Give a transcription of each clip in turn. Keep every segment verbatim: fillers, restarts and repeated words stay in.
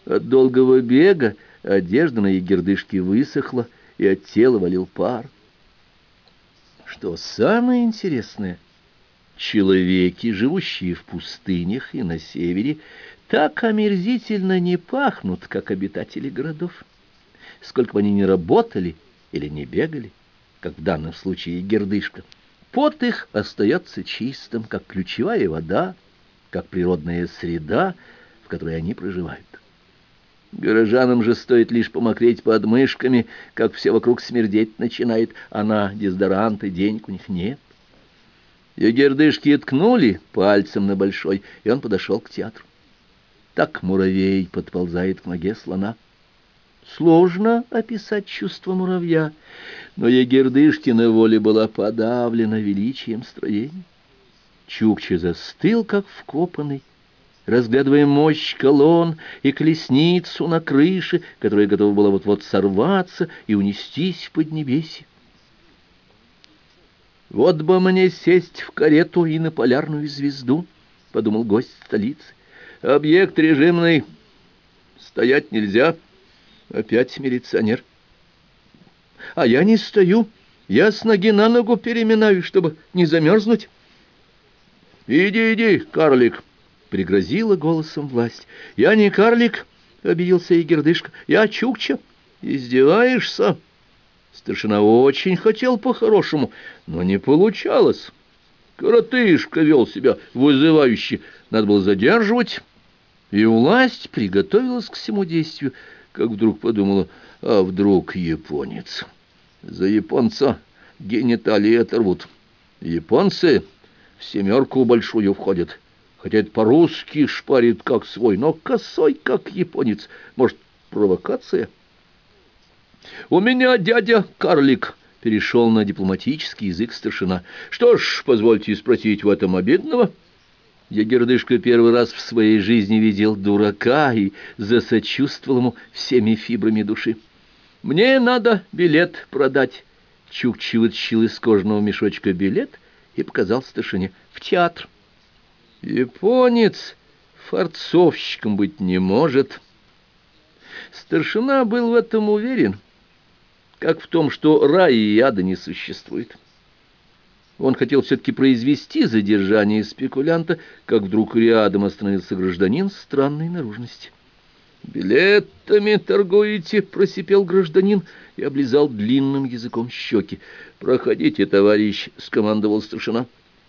От долгого бега одежда на егердышке высохла, и от тела валил пар. Что самое интересное, человеки, живущие в пустынях и на севере, так омерзительно не пахнут, как обитатели городов. Сколько бы они ни работали или не бегали, как в данном случае егердышка, пот их остается чистым, как ключевая вода, как природная среда, в которой они проживают. Горожанам же стоит лишь помокреть под мышками, как все вокруг смердеть начинает, а на дезодоранты денег у них нет. Егердышки ткнули пальцем на большой, и он подошел к театру. Так муравей подползает к ноге слона. Сложно описать чувство муравья, но егердышкина воля была подавлена величием строения. Чукча застыл, как вкопанный, разглядывая мощь колонн и колесницу на крыше, которая готова была вот-вот сорваться и унестись в поднебесье. «Вот бы мне сесть в карету и на полярную звезду», — подумал гость столицы. «Объект режимный. Стоять нельзя. Опять милиционер. А я не стою. Я с ноги на ногу переминаюсь, чтобы не замерзнуть». «Иди, иди, карлик», — пригрозила голосом власть. «Я не карлик», — обиделся егердышка. «Я чукча». «Издеваешься?» Старшина очень хотел по-хорошему, но не получалось. Коротышка вел себя вызывающе, надо было задерживать. И власть приготовилась к всему действию, как вдруг подумала, а вдруг японец. За японца гениталии оторвут. Японцы в семерку большую входят, хотя это по-русски шпарит как свой, но косой как японец. Может, провокация? «У меня дядя карлик», — перешел на дипломатический язык старшина. «Что ж, позвольте спросить, в этом обидного?» Егердышка первый раз в своей жизни видел дурака и засочувствовал ему всеми фибрами души. «Мне надо билет продать». Чукча вытащил из кожаного мешочка билет и показал старшине. «В театр». Японец форцовщиком быть не может. Старшина был в этом уверен, как в том, что рая и ада не существует. Он хотел все-таки произвести задержание спекулянта, как вдруг рядом остановился гражданин странной наружности. «Билетами торгуете?» — просипел гражданин и облизал длинным языком щеки. «Проходите, товарищ», — скомандовал старшина.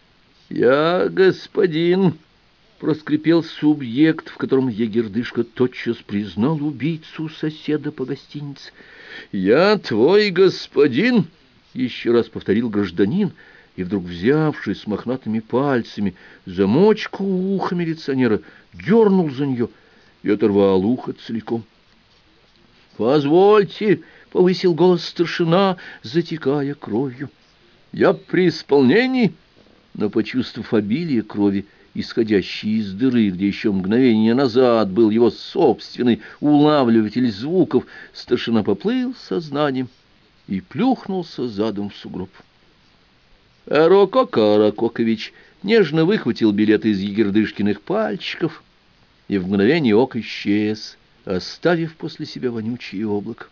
«Я господин», — проскрипел субъект, в котором егердышка тотчас признал убийцу соседа по гостинице. «Я твой господин», — еще раз повторил гражданин, и вдруг, взявшись с мохнатыми пальцами замочку уха милиционера, дернул за нее и оторвал ухо целиком. «Позвольте», — повысил голос старшина, затекая кровью. «Я при исполнении», но, почувствовав обилие крови, исходящей из дыры, где еще мгновение назад был его собственный улавливатель звуков, старшина поплыл сознанием и плюхнулся задом в сугроб. А Рококо Рококович нежно выхватил билет из егердышкиных пальчиков и в мгновение ока исчез, оставив после себя вонючее облако.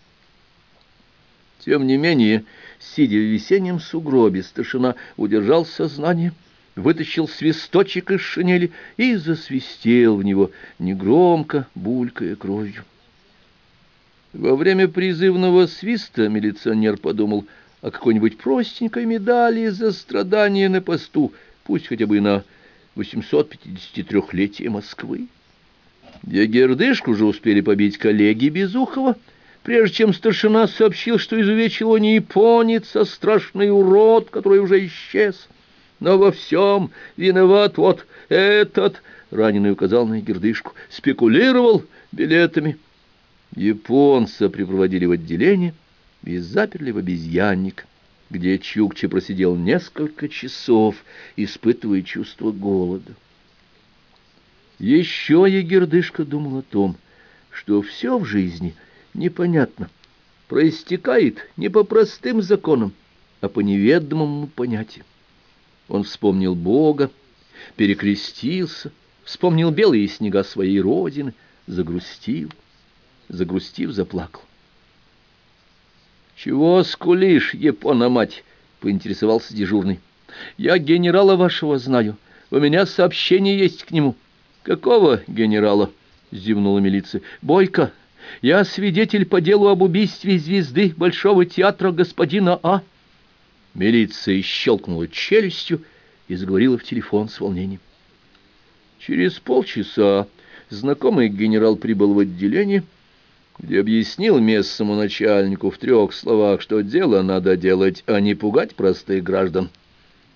Тем не менее, сидя в весеннем сугробе, старшина удержал сознание, вытащил свисточек из шинели и засвистел в него, негромко булькая кровью. Во время призывного свиста милиционер подумал о какой-нибудь простенькой медали за страдания на посту, пусть хотя бы на восемьсот пятидесятитрёхлетие Москвы. Егердышку уже успели побить коллеги Безухова, прежде чем старшина сообщил, что изувечил его не японец, а страшный урод, который уже исчез. Но во всем виноват вот этот, раненый указал на егердышку, спекулировал билетами. Японца припроводили в отделение и заперли в обезьянник, где Чукча просидел несколько часов, испытывая чувство голода. Еще егердышка думал о том, что все в жизни непонятно, проистекает не по простым законам, а по неведомому понятию. Он вспомнил Бога, перекрестился, вспомнил белые снега своей родины, загрустил, загрустив, заплакал. «Чего скулишь, Япона-мать?» — поинтересовался дежурный. «Я генерала вашего знаю. У меня сообщение есть к нему». «Какого генерала?» — зевнула милиция. «Бойко. Я свидетель по делу об убийстве звезды Большого театра господина А». Милиция щелкнула челюстью и заговорила в телефон с волнением. Через полчаса знакомый генерал прибыл в отделение, где объяснил местному начальнику в трех словах, что дело надо делать, а не пугать простых граждан.